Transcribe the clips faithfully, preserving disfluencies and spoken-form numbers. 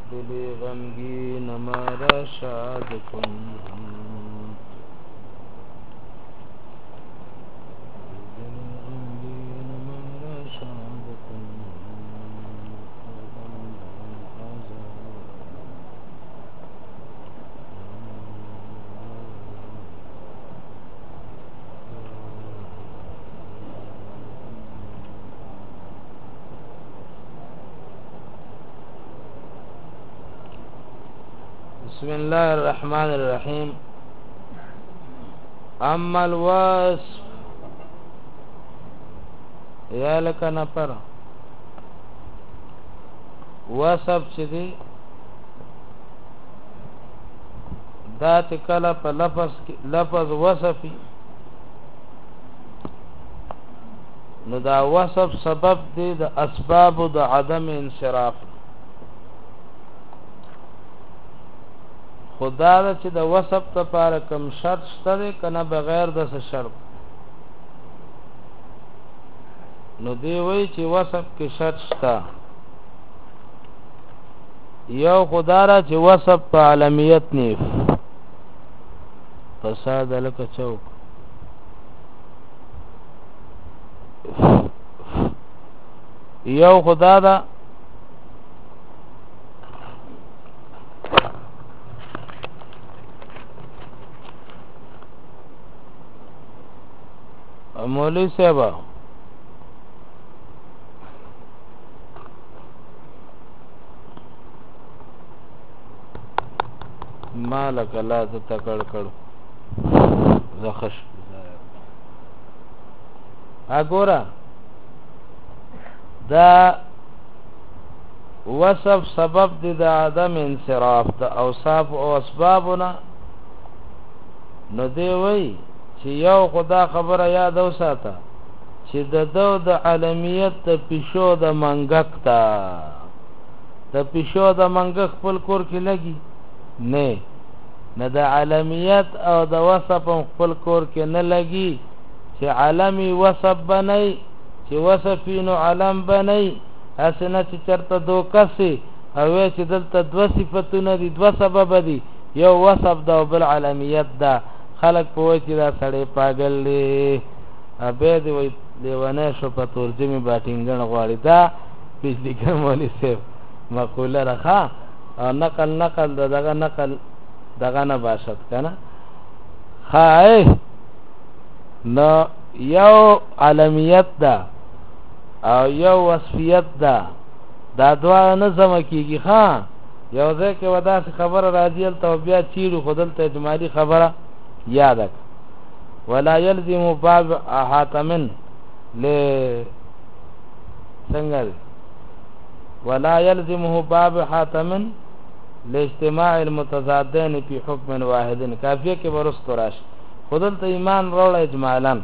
دلی غمگین مرا شاد کن بسم الله الرحمن الرحیم. اما الوصف یا لکه نفر وصف چې دی دا تکله په لفظ لفظ وصفی نو دا وصف سبب دی د اسباب د عدم انصراف. خدا دا چې د وصف لپاره کوم شرط شته کنه بغیر د شرط نو دی وی چې وصف کې شرط شته. یو خدا را چې وصف په علمیت نیف فساد لکه چوک یو خدا دا مولوی صاحب مالک الله ته تکړه کړو زخش اګورا دا وصف سبب دی د عدم انصراف د اوصاف او اسبابنا. نو دی وی چې یو خدا خبره یاد اوساته چې د دو د عالمیت د پیشو د منګک تا د پیشو د منګک خپل کور کې لګي نه نه د عالمیت او د وصف خپل کور کې نه لګي چې عالمي وصف بنئ چې وصفینو علم بنئ اسنه چې چرته دوکسي او چې دلته دو صفاتونه دي دو سبب دي یو وصف دا بل عالمیت دا. خلق پوه چې دا سړی پاگل دی ابه دی وی لیوانه شو په ترجمه باټینګن غواړي دا بجلیګر مولوی صاحب مقوله راخه او نقل نقل دغه نقل دغه نه باشد کنه خای نو یو علمیت دا او یو وصفیت دا دا دوا نه زما کیږي ها یو ځکه ودا خبره راځي ته بیا چیرو خدل ته اجمالی خبره یادک ولا يلزم باب احاتمن ل څنګه ولا يلزمه باب حاتمن لاجتماع المتضادين في حكم واحد کافیه کې ورست راش خودل ته ایمان روړ اجمالا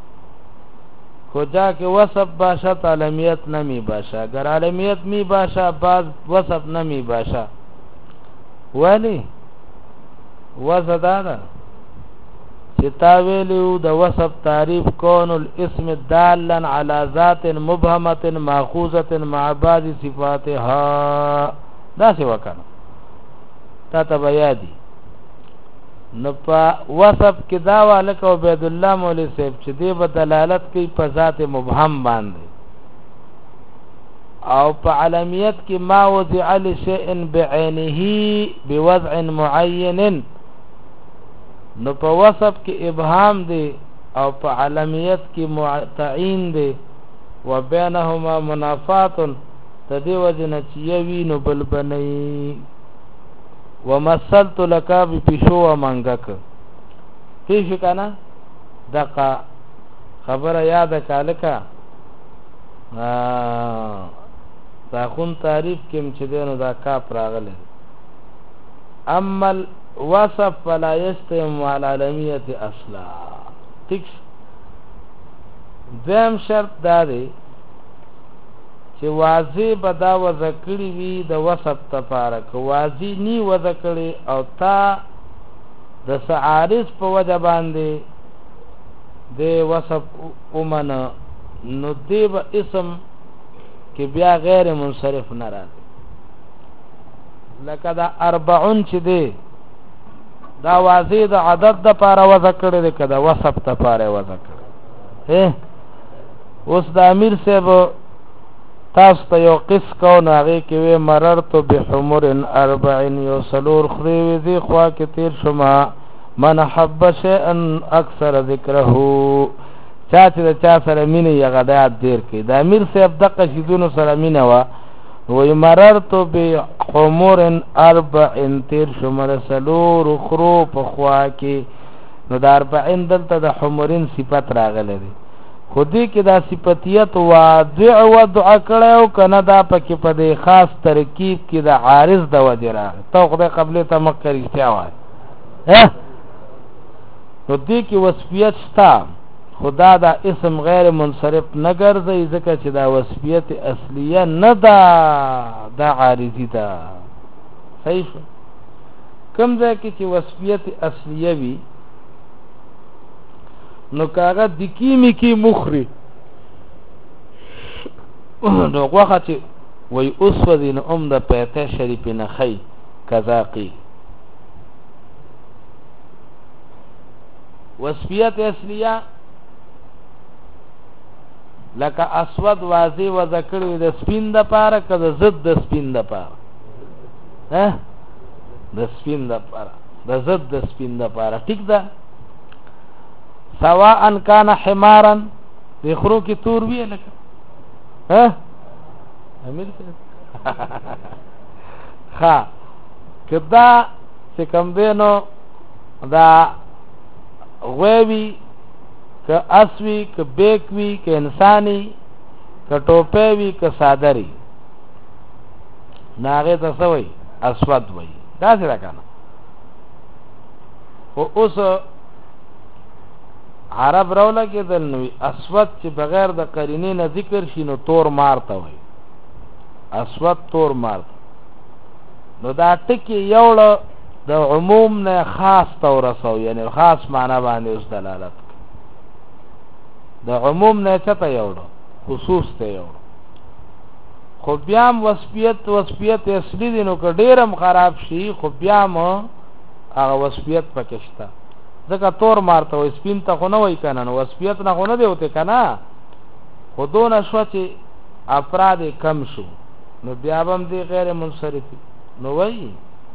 خوجا کې وصف باشا عالمیت نمی باشا اگر عالمیت می باشا باز وصف نمی باشا ولی وزدادا چتاویلو د وصف تعریف کون الاسم دالا على ذات مبهمه ماخوذه مع بعض صفاتها دا څه وکړه تا ته بیادی نو په وصف کې دا والک عبد الله مولوی صاحب چې دی په دلالت کوي په ذات مبهم باندې او په علمیت کې ما وضع لشيء بعينه بوضع معين. نو په وصف کې ابهام دی او په علمیت کې معتعین دی وبينهما منافات تدی وجنه چوي نو بل بنئ ومثلت لك بپیشو منګک پیش کنا دغه خبره یاد کالکا دا خون تعریف کم چې دینو دا کا پراغله. اما وصف فلا يستم على العالمیت اصلا ٹھیک دیم شرط دا دی چې واضح بدا وذکری وی د وصف تفارق واضح نی وذکری او تا د سعارض په وجه باندې د وصف اومن نو دی به اسم کې بیا غیر منصرف نه راځي لکه دا اربعون چې دی دا واضح د عدد د پاره وضع کړی دی که د وصف د پاره وضع کړی اوس د امیر صاحب تاسو ته یو قص کو نو هغې کې وی مررتو بحمر اربعین یو څلور خرې وې دې خوا کې تیر شومه من حب شیئا اکثر ذکره چا چې د چا سره مینه یې هغه د یاد ډېر کوي د امیر صاحب دغه شیدونو سره مینه وه وی مررتو بحمر اربعین تیر شومه د څلورو خرو په خوا کې نو د اربعین دلته د حمرین صفت راغلی دی خو دې کې دا صفتیت واضع وضع کړی او که نه دا پکې په دې خاص ترکیب کې د عارض د وجې راغی ته خدای قبلې ته مخکې رښتیا وایي نو دې کې وصفیت شته خدا دا اسم غیر منصرف نه ګرځي ځکه چې دا وصفیت اصلیه نه ده دا عارضي ده صحیح شو کوم ځای کې چې وصفیت اصلیه وي نو کاغه دکی میکی مخری نو غوخه چې وی اسودین ام د پیته شریف نخی کذاقی وصفیت اصلیه لکه اسود واضح و ذکر د سپین د پاره که د ضد د سپین د پاره ها د سپین د پاره د ضد د سپین د پاره ټیک ده سواء کان حمارا د خرو کی تور وی لکه ها امیر ها کدا چې کوم دینو دا غوی که اسوی که بیکوی که انسانی که ټوپه وی که صادری ناغه تسوي اسود وی دا څه راکنه او اوس عرب راولا کې دل نوې اسود چې بغیر د قرینې نه ذکر شي نو تور مارته وي اسود تور مارته نو دا ټکی یوړه د عموم نه خاص تور رسو یعنی خاص معنی باندې اوس دلالت د عموم نه چته یوړه خصوص ته یوړه خو بیا وصفیت وصفیت اصلي دي نو که ډیرم خراب شي خو بیا مو هغه وصفیت پکې شته ځکه تور مارته وي سپین ته خو نه وای کنه نو وصفیت نه خو نه دی وته کنه خو دونه شو چې افراد کم شو نو بیا هم دی غیر منصرف نو وای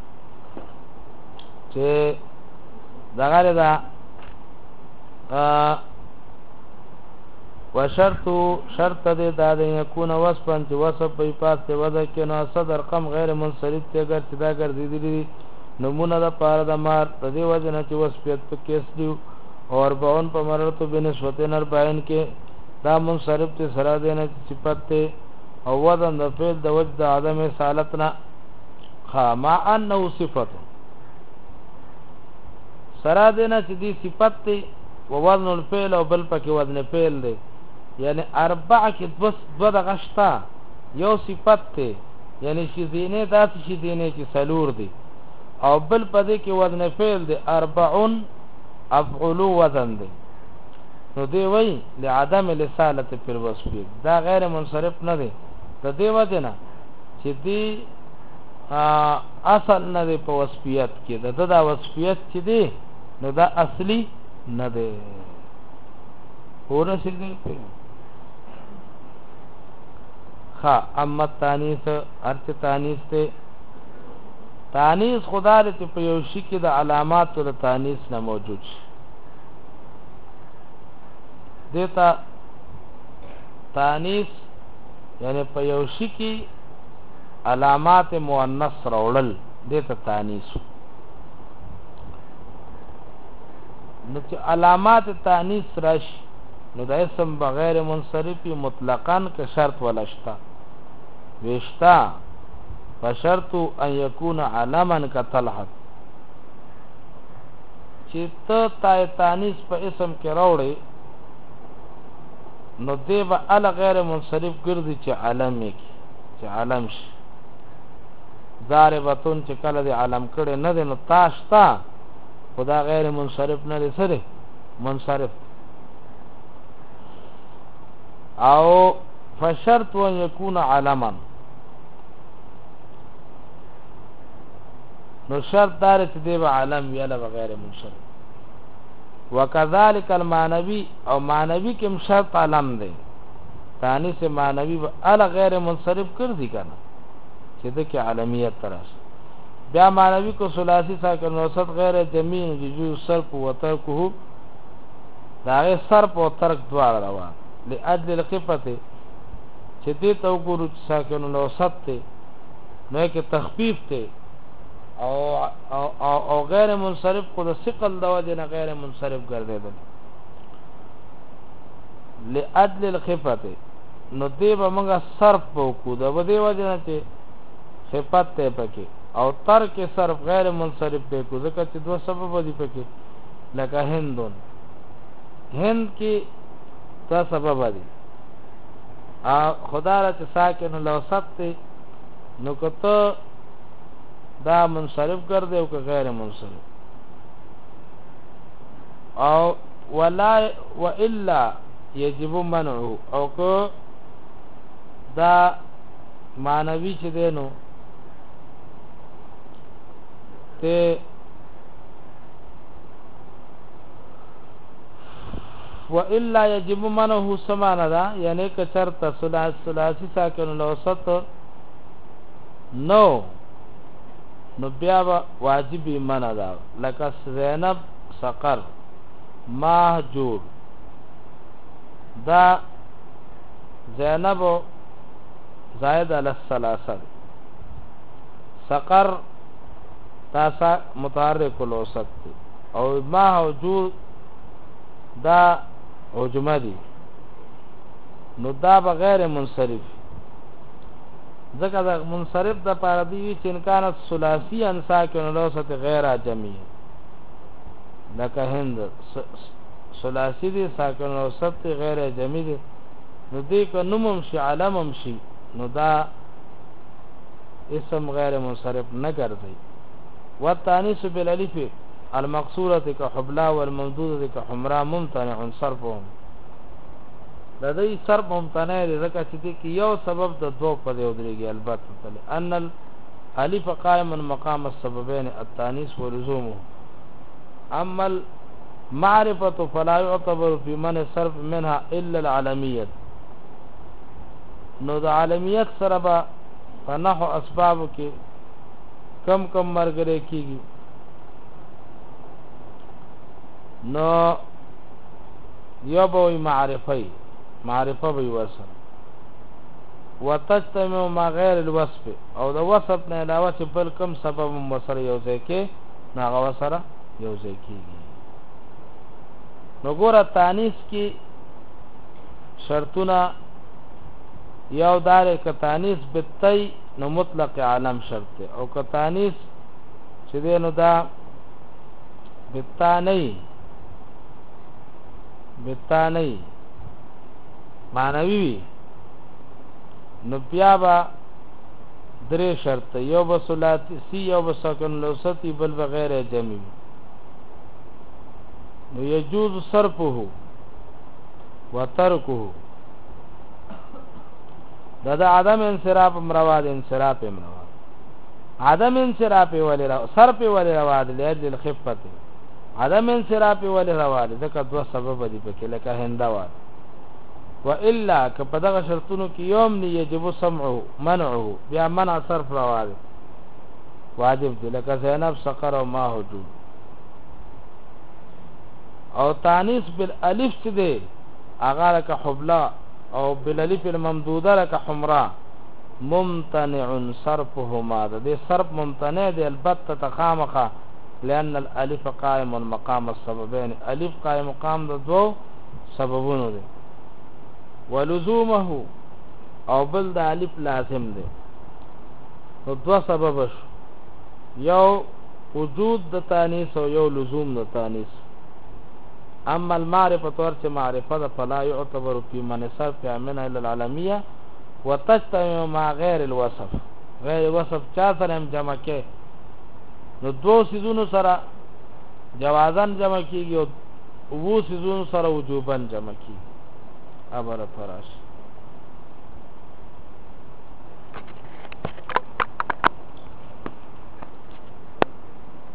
چې دغه دا ا وشرط شرط دې دا د یکونه وصفن چې وصف په پاسه ودا کې نو صدر رقم غیر منصرف ته اگر چې دا ګرځېدلی نمونه دا پاره د مار د دې وجه نه چې وصفیت په کیس دیو اور باون په مرتبه بنسبت نر بیان کې دا منصرف ته سره دینه صفت ته او وزن د فعل د وجه د عدم سالتنا خما انه صفت سره دینه چې دی صفت ته ووزن الفعل او بل پکې وزن فعل دی یعنی اربع کې بس دو د غشتا یو صفت ته یعنی شذینه داسې شذینه چې سلور دی او بل پدې کې وزن فعل دی اربعون افعلوا وزن دی نو دی وای لعدم الاصاله فی الوصف دا غیر منصرف نه دی د دې وجه نه چې دی اصل نه دی په وصفیت کې د دا وصفیت چې دی نو دا اصلي نه دی ورسې دی خا اما تانیث ارچ تانیث ته تانیث خدا دې په یو شي کې د علامات د تانیث نه موجود شي دیتا تانیث یعنی په یو شي کې علامات مؤنث راوړل دیتا تانیث نو چې علامات تانیث راشي نو د اسم بغیر منصرفی مطلقاً که شرط ولشتا وشتا فشرط ان يكون علما كطلحه چې ته تای تانیث په اسم کې راوړې نو دی به ال غیر منصرف ګرځي چې علم کې چې علم شي ضاربتون چې کله دی علم کړي نه دی نو تاشتا خدا غیر منصرف نه دی سره منصرف او فشرط ان يكون علما نو شرط دار چې دی به علم ویله بغیر منصرف. وکذالک المعنوی او معنوی کې شرط علم دی تانی سے معنوی به ال غیر منصرف کر دی کنه چې د کې عالمیت تراش. بیا معنوی کو ثلاثی ساکن وسط غیر جمیع جزو صرف و ترکه دا صرف او ترک دواړه روان لاجل الخفه چې دې تو ګورو ساکن وسط ته نو کې تخفیف ته او او او, او غیر منصرف کو د ثقل د وجه نه غیر منصرف ګرځیدل لاجل الخفه نو دې به موږ صرف وکړو د دې وجه نه چې خفت ته پکې او ترک صرف غیر منصرف به کو ځکه چې دوه سبب دي پکې لکه هندون هند کې دا سبب دي ا خدا را چې ساکن الاوسط ته نو کته دا منصرف ګرځي او که غیر منصرف او ولا والا يجب منعه او که دا معنوی چې دینو ته والا يجب منعه سمانا دا یعنی که چرته ثلاث ثلاثی ساکن الاوسط نو نو بیا واجبی منع دا لکه زینب سقر مهجور دا زینب زائد علی الثلاثه سقر تاسا متحرک الاوسط او مهجور دا عجمه دی نو دا بغیر منصرف ذکر دا منصرف دا پاردی چې انکانت ثلاثی انساکن الاوسط غیر جمعی لکه هند ثلاثی دی ساکن الاوسط غیر جمعی دی نو دی که نمم شی علمم شی نو دا اسم غیر منصرف نگردی والتانیس بالالف المقصورة كحبلا والممدودة كحمرا ممتنع صرفهم لدي صرف ممتنع لذلك چې یو سبب د دو په دی ودرېږي البته تل ان الالف قائم مقام السببين التانيث ولزومه اما المعرفة فلا يعتبر في من صرف منها الا العالمية نو د عالمیت سره به په نحو اسباب کې کم کم مرګره کیږي نو یو به معرفه معرفه به وصف وتجتمع ما غیر الوصف او د وصف نه علاوه چې بل کم سبب مسره یو ځای کې ناغه وسره یو ځای کېږي. نو ګوره تانیث کې شرطونه یو دار ک تانیث بتای نو مطلق عالم شرط او ک تانیث چې نو دا بتا نه بتا نه معنوي نو بیا با درې شرط یو بسلاتی سی یو بسکن لوستی بل بغیر جمعی نو یجوز صرفه و ترکه دا دا عدم انصراف مرواد انصراف مرواد عدم انصراف ولی رو صرف ولی رواد لیجل الخفت عدم انصراف ولی رواد دکا دو سبب دی پکی لکا هندواد و الا که پا دغا شرطونو کی یوم نی یجب سمعه منعه بیا منع صرف رواد واجب دی لکا زینب سقر و ما حجود او تانیس بالالف چی دی آغا لکا حبلا او بالالف الممدوده لکا حمرا ممتنع صرفهما ده دي صرف ممتنع دي البتة تخامخة لأن الالف قائم مقام السببين الف قائم مقام ده دو سببونه دي ولزومه او بل ده الف لازم دي دو سببش یو وجود ده تانیس او یو لزوم ده تانیس اما المعرفة ورچ معرفة ده فلا يعتبر في من صرف منها الى العالمية وتجتمع مع غیر الوصف غیر وصف چا سره هم جمع کې نو دو سيزونو سره جوازن جمع کیږي او وو سيزونو سره وجوبن جمع کیږي ابره فراش